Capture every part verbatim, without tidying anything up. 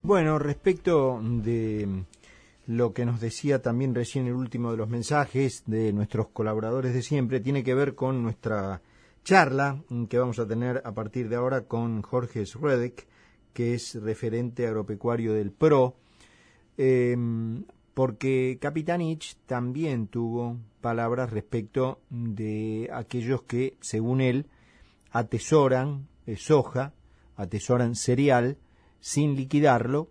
Bueno, respecto de lo que nos decía también recién el último de los mensajes de nuestros colaboradores de siempre, tiene que ver con nuestra charla que vamos a tener a partir de ahora con Jorge Schroedek, que es referente agropecuario del P R O, eh, porque Capitanich también tuvo palabras respecto de aquellos que, según él, atesoran eh, soja, atesoran cereal, sin liquidarlo,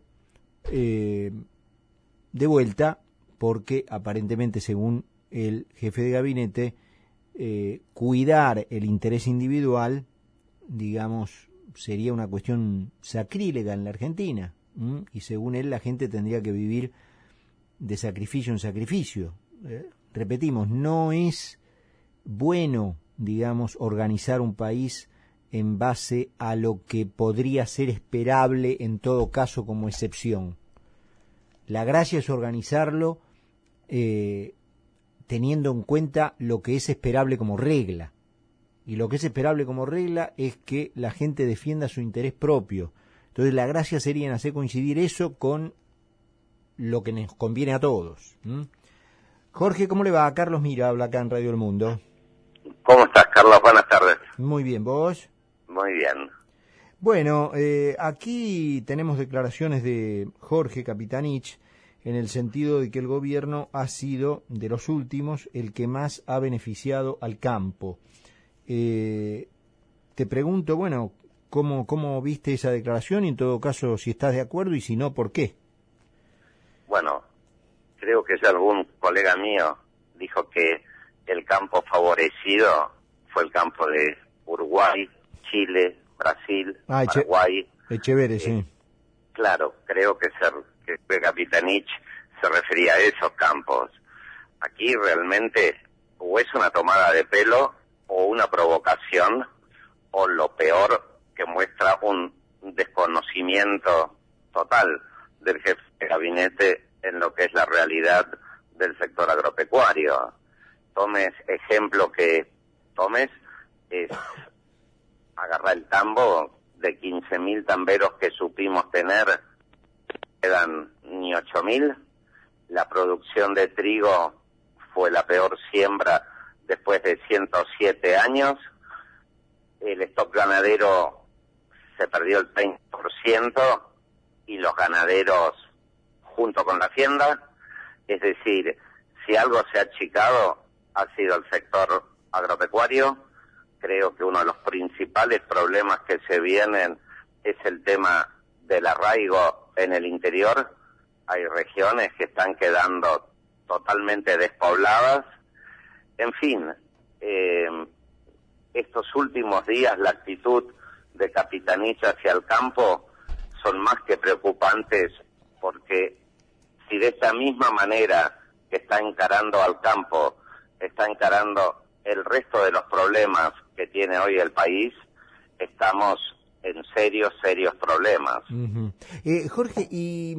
eh, de vuelta, porque aparentemente, según el jefe de gabinete, eh, cuidar el interés individual, digamos, sería una cuestión sacrílega en la Argentina, ¿m? Y según él la gente tendría que vivir de sacrificio en sacrificio. Eh, repetimos, no es bueno, digamos, organizar un país en base a lo que podría ser esperable en todo caso como excepción. La gracia es organizarlo eh, teniendo en cuenta lo que es esperable como regla. Y lo que es esperable como regla es que la gente defienda su interés propio. Entonces la gracia sería en hacer coincidir eso con lo que nos conviene a todos. ¿Mm? Jorge, ¿cómo le va? Carlos Mira habla acá en Radio El Mundo. ¿Cómo estás, Carlos? Buenas tardes. Muy bien, ¿vos? Muy bien. Bueno, eh, aquí tenemos declaraciones de Jorge Capitanich en el sentido de que el gobierno ha sido, de los últimos, el que más ha beneficiado al campo. Eh, te pregunto, bueno, ¿cómo, cómo viste esa declaración? Y en todo caso, si estás de acuerdo y si no, ¿por qué? Bueno, creo que ya algún colega mío dijo que el campo favorecido fue el campo de Uruguay, Chile, Brasil, ah, Paraguay. Echeverri, eh, sí. Claro, creo que, ser, que Capitanich se refería a esos campos. Aquí realmente o es una tomada de pelo o una provocación, o lo peor, que muestra un desconocimiento total del jefe de gabinete en lo que es la realidad del sector agropecuario. Tomes ejemplo que tomes, es agarrar el tambo, de quince mil tamberos que supimos tener, quedan ni ocho mil. La producción de trigo fue la peor siembra después de ciento siete años. El stock ganadero se perdió el treinta por ciento y los ganaderos junto con la hacienda. Es decir, si algo se ha achicado ha sido el sector agropecuario. Creo que uno de los principales problemas que se vienen es el tema del arraigo en el interior. Hay regiones que están quedando totalmente despobladas. En fin, eh, estos últimos días la actitud de Capitanich hacia el campo son más que preocupantes, porque si de esta misma manera que está encarando al campo, está encarando el resto de los problemas que tiene hoy el país, estamos en serios, serios problemas. Uh-huh. eh, Jorge, ¿y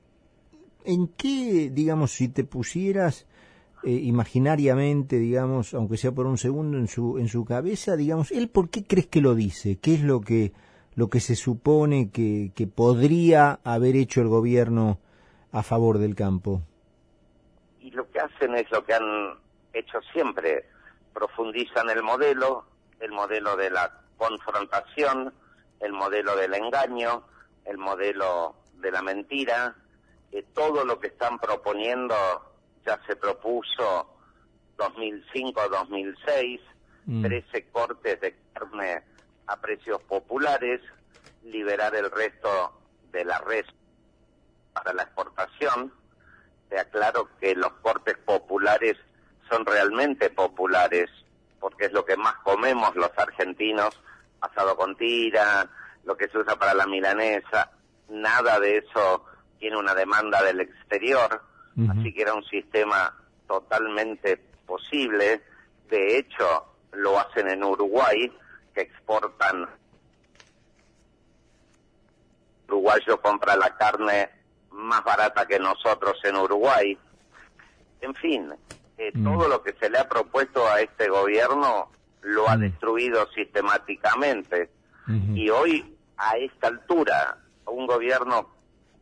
en qué, digamos, si te pusieras eh, imaginariamente, digamos, aunque sea por un segundo, en su en su cabeza, digamos, él por qué crees que lo dice? ¿Qué es lo que lo que se supone que, que podría haber hecho el gobierno a favor del campo? Y lo que hacen es lo que han hecho siempre, profundizan el modelo, el modelo de la confrontación, el modelo del engaño, el modelo de la mentira. Eh, todo lo que están proponiendo ya se propuso dos mil cinco dos mil seis, mm. trece cortes de carne a precios populares, liberar el resto de la res para la exportación. Te aclaro que los cortes populares son realmente populares, porque es lo que más comemos los argentinos, asado con tira, lo que se usa para la milanesa. Nada de eso tiene una demanda del exterior, uh-huh. Así que era un sistema totalmente posible. De hecho, lo hacen en Uruguay, que exportan. Uruguayo compra la carne más barata que nosotros en Uruguay. En fin, eh, mm. todo lo que se le ha propuesto a este gobierno lo ha mm. destruido sistemáticamente. Uh-huh. Y hoy, a esta altura, un gobierno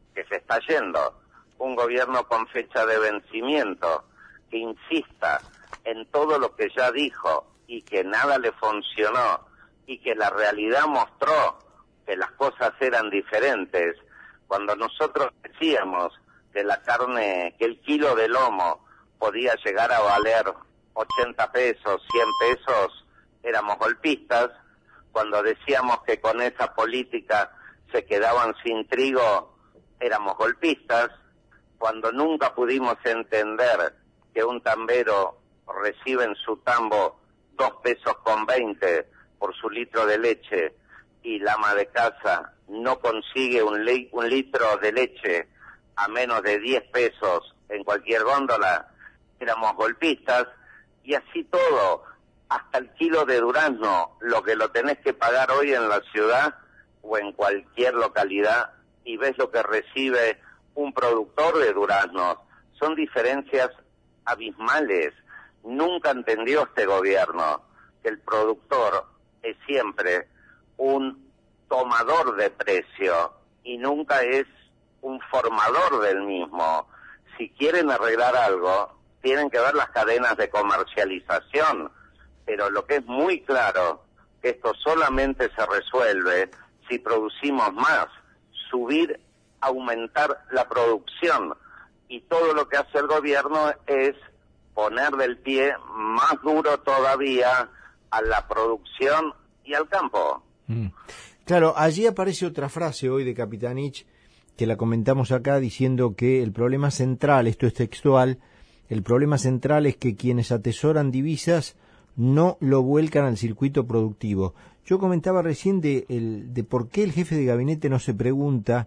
que se está yendo, un gobierno con fecha de vencimiento, que insista en todo lo que ya dijo y que nada le funcionó y que la realidad mostró que las cosas eran diferentes. Cuando nosotros decíamos que la carne, que el kilo de lomo podía llegar a valer ochenta pesos, cien pesos, éramos golpistas. Cuando decíamos que con esa política se quedaban sin trigo, éramos golpistas. Cuando nunca pudimos entender que un tambero recibe en su tambo dos pesos con veinte por su litro de leche y la ama de casa no consigue un, li- un litro de leche a menos de diez pesos en cualquier góndola, éramos golpistas. Y así todo, hasta el kilo de durazno, lo que lo tenés que pagar hoy en la ciudad o en cualquier localidad, y ves lo que recibe un productor de duraznos. Son diferencias abismales. Nunca entendió este gobierno que el productor es siempre un tomador de precio y nunca es un formador del mismo. Si quieren arreglar algo, tienen que ver las cadenas de comercialización, pero lo que es muy claro, que esto solamente se resuelve si producimos más, subir, aumentar la producción, y todo lo que hace el gobierno es poner del pie más duro todavía a la producción y al campo. Mm. Claro, allí aparece otra frase hoy de Capitanich, que la comentamos acá, diciendo que el problema central, esto es textual, el problema central es que quienes atesoran divisas no lo vuelcan al circuito productivo. Yo comentaba recién de, el, de por qué el jefe de gabinete no se pregunta,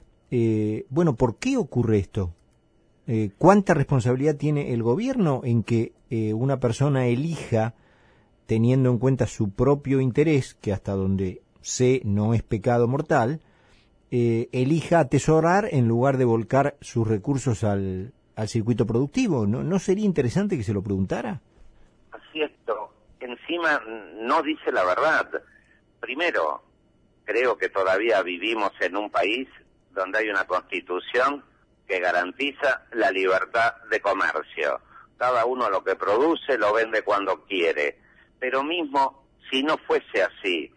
eh, bueno, ¿por qué ocurre esto? Eh, ¿Cuánta responsabilidad tiene el gobierno en que eh, una persona elija, teniendo en cuenta su propio interés, que hasta donde sé no es pecado mortal, eh, elija atesorar en lugar de volcar sus recursos al, al circuito productivo? ¿No, ¿No sería interesante que se lo preguntara? Así es, encima no dice la verdad. Primero, creo que todavía vivimos en un país donde hay una constitución que garantiza la libertad de comercio. Cada uno lo que produce lo vende cuando quiere. Pero mismo si no fuese así,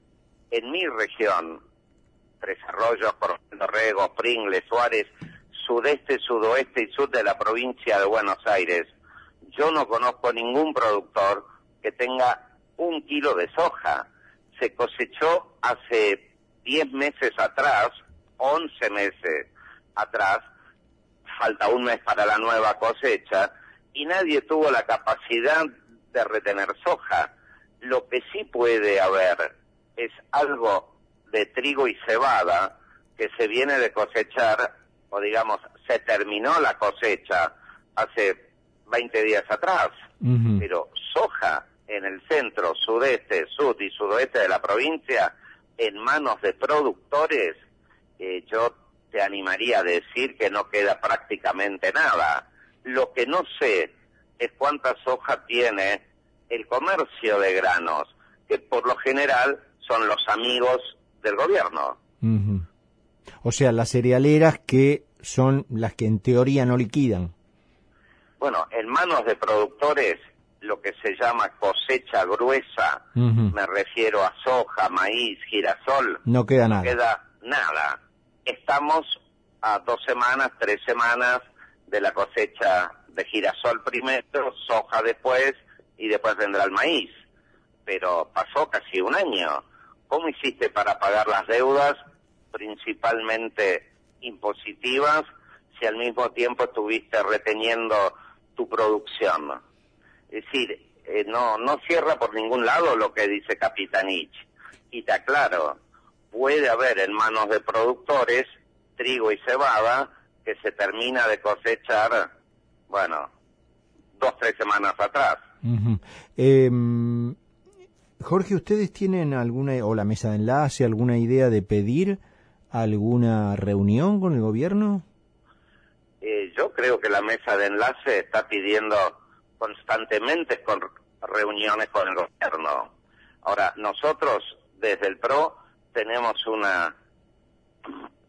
en mi región, Tres Arroyos, Coronel Dorrego, Pringles, Suárez, sudeste, sudoeste y sur de la provincia de Buenos Aires, yo no conozco ningún productor que tenga un kilo de soja. Se cosechó hace diez meses atrás, once meses atrás, falta un mes para la nueva cosecha, y nadie tuvo la capacidad de retener soja. Lo que sí puede haber es algo de trigo y cebada que se viene de cosechar, o digamos, se terminó la cosecha hace veinte días atrás, uh-huh. Pero soja en el centro, sudeste, sur y sudoeste de la provincia, en manos de productores, eh, yo te animaría a decir que no queda prácticamente nada. Lo que no sé es cuánta soja tiene el comercio de granos, que por lo general son los amigos del gobierno. Uh-huh. O sea, las cerealeras que son las que en teoría no liquidan. Bueno, en manos de productores, lo que se llama cosecha gruesa, uh-huh. Me refiero a soja, maíz, girasol, no queda nada. No queda nada. Estamos a dos semanas, tres semanas de la cosecha de girasol primero, soja después, y después vendrá el maíz. Pero pasó casi un año. ¿Cómo hiciste para pagar las deudas, principalmente impositivas, si al mismo tiempo estuviste reteniendo tu producción? Es decir, eh, no, no cierra por ningún lado lo que dice Capitanich. Y te aclaro, puede haber en manos de productores trigo y cebada que se termina de cosechar, bueno, dos, tres semanas atrás. Uh-huh. Eh, Jorge, ¿ustedes tienen alguna, o la mesa de enlace, alguna idea de pedir alguna reunión con el gobierno? Eh, yo creo que la mesa de enlace está pidiendo constantemente con reuniones con el gobierno. Ahora, nosotros desde el P R O tenemos una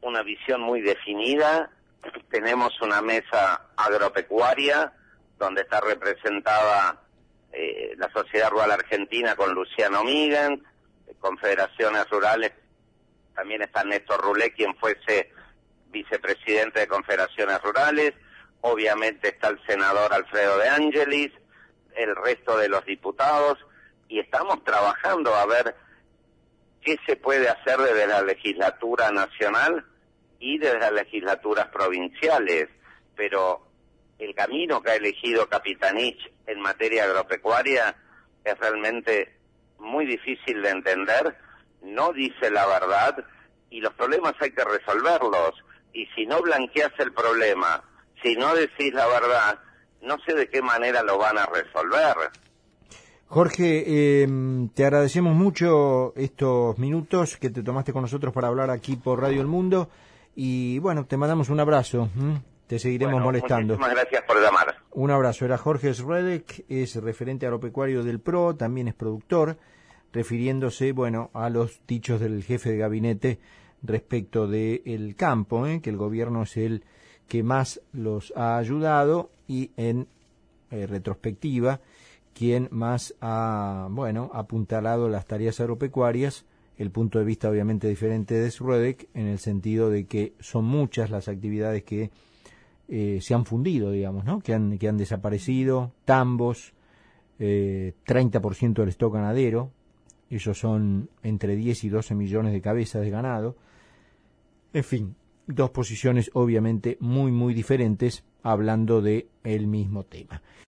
una visión muy definida. Tenemos una mesa agropecuaria donde está representada eh, la Sociedad Rural Argentina con Luciano Miguel, Confederaciones Rurales, también está Néstor Rulé, quien fuese vicepresidente de Confederaciones Rurales, obviamente está el senador Alfredo De Angelis, el resto de los diputados, y estamos trabajando a ver qué se puede hacer desde la legislatura nacional y desde las legislaturas provinciales, pero el camino que ha elegido Capitanich en materia agropecuaria es realmente muy difícil de entender, no dice la verdad y los problemas hay que resolverlos, y si no blanqueas el problema, si no decís la verdad, no sé de qué manera lo van a resolver. Jorge, eh, te agradecemos mucho estos minutos que te tomaste con nosotros para hablar aquí por Radio El Mundo y bueno, te mandamos un abrazo, ¿m? Te seguiremos bueno, molestando. Muchísimas gracias por llamar. Un abrazo. Era Jorge Sredek, es referente agropecuario del P R O, también es productor, refiriéndose, bueno, a los dichos del jefe de gabinete respecto del campo, ¿eh? que el gobierno es el que más los ha ayudado y en eh, retrospectiva, quien más ha, bueno, apuntalado las tareas agropecuarias, el punto de vista obviamente diferente de Sredek, en el sentido de que son muchas las actividades que eh, se han fundido, digamos, ¿no? que han, que han desaparecido, tambos, eh, treinta por ciento del stock ganadero, ellos son entre diez y doce millones de cabezas de ganado, en fin, dos posiciones obviamente muy muy diferentes hablando de el mismo tema.